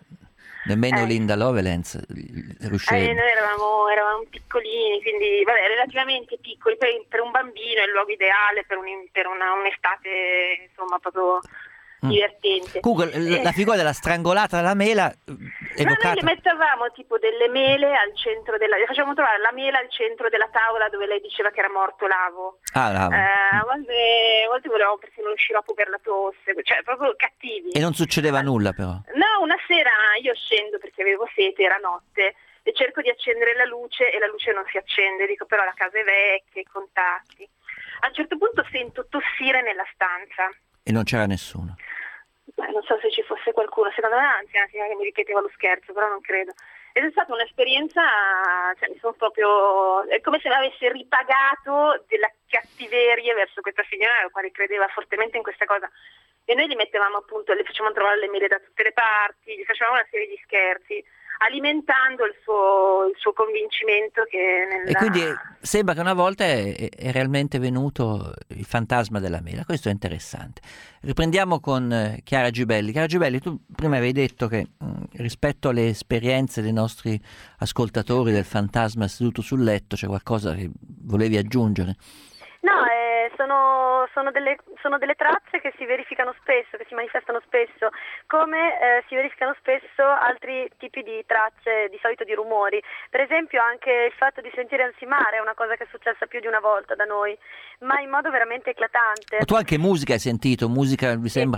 nemmeno Eh. Linda Lovelace Eh, riusciva. noi eravamo, eravamo piccolini, quindi vabbè, relativamente piccoli, per, per un bambino è il luogo ideale per, un, per una, un'estate insomma proprio Mm. divertente. Comunque l- Eh, la figura della strangolata dalla mela eh, no, noi evocata. le mettevamo tipo delle mele al centro della, le facevamo trovare la mela al centro della tavola dove lei diceva che era morto l'avo. Ah, bravo. Eh, a volte, a volte volevamo persino lo sciroppo per la tosse, cioè proprio cattivi. E non succedeva nulla però. No, una sera io scendo perché avevo sete, era notte, e cerco di accendere la luce e la luce non si accende, dico però la casa è vecchia, i contatti. A un certo punto sento tossire nella stanza, E non c'era nessuno. Beh, non so se ci fosse qualcuno, secondo me anzi, anzi che mi ripeteva lo scherzo, però non credo. Ed è stata un'esperienza, cioè mi sono proprio, è come se mi avesse ripagato della cattiveria verso questa signora la quale credeva fortemente in questa cosa. E noi gli mettevamo appunto, le facevamo trovare le mele da tutte le parti, gli facevamo una serie di scherzi, alimentando il suo, il suo convincimento che nella... E quindi eh, sembra che una volta è, è- è realmente venuto il fantasma della mela. Questo è interessante. Riprendiamo con eh, Chiara Gibelli. Chiara Gibelli, tu prima avevi detto che mh, rispetto alle esperienze dei nostri ascoltatori del fantasma seduto sul letto c'è qualcosa che volevi aggiungere. No, eh, sono, sono, delle, sono delle tracce che si verificano spesso, che si manifestano spesso, come eh, si verificano spesso altri tipi di tracce, di solito di rumori. Per esempio anche il fatto di sentire ansimare è una cosa che è successa più di una volta da noi, ma in modo veramente eclatante. Ma tu anche musica hai sentito? Musica, mi sembra?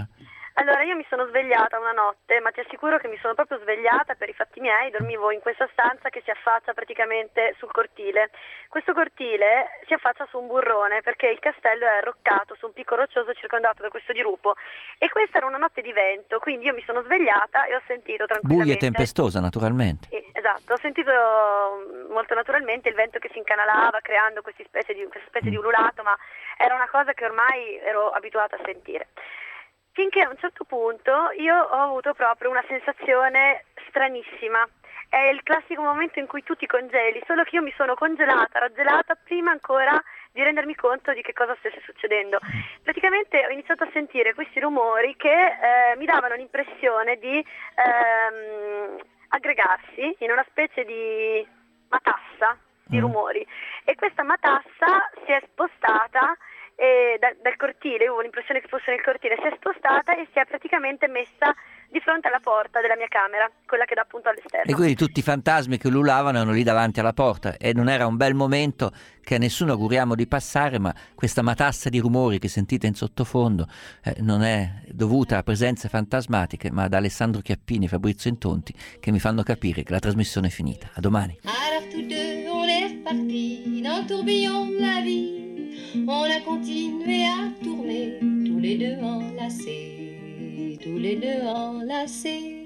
Allora, io mi sono svegliata una notte, ma ti assicuro che mi sono proprio svegliata per i fatti miei, dormivo in questa stanza che si affaccia praticamente sul cortile. Questo cortile si affaccia su un burrone perché il castello è arroccato su un picco roccioso circondato da questo dirupo, e questa era una notte di vento, quindi io mi sono svegliata e ho sentito tranquillamente... Buia e tempestosa, naturalmente. Sì, esatto, ho sentito molto naturalmente il vento che si incanalava creando questi specie di, questa specie di ululato, ma era una cosa che ormai ero abituata a sentire. Finché a un certo punto io ho avuto proprio una sensazione stranissima. È il classico momento in cui tu ti congeli, solo che io mi sono congelata, raggelata prima ancora di rendermi conto di che cosa stesse succedendo. Praticamente ho iniziato a sentire questi rumori che eh, mi davano l'impressione di ehm, aggregarsi in una specie di matassa di rumori, e questa matassa si è spostata e da, dal cortile, io avevo l'impressione che fosse nel cortile, si è spostata e si è praticamente messa di fronte alla porta della mia camera, quella che dà appunto all'esterno. E quindi tutti i fantasmi che ululavano erano lì davanti alla porta, e non era un bel momento che a nessuno auguriamo di passare, ma questa matassa di rumori che sentite in sottofondo eh, non è dovuta a presenze fantasmatiche, ma ad Alessandro Chiappini e Fabrizio Intonti, che mi fanno capire che la trasmissione è finita. A domani. Alors tous deux, on est repartis dans le tourbillon de la vie. On a continué à tourner, tous les deux enlacés, tous les deux enlacés.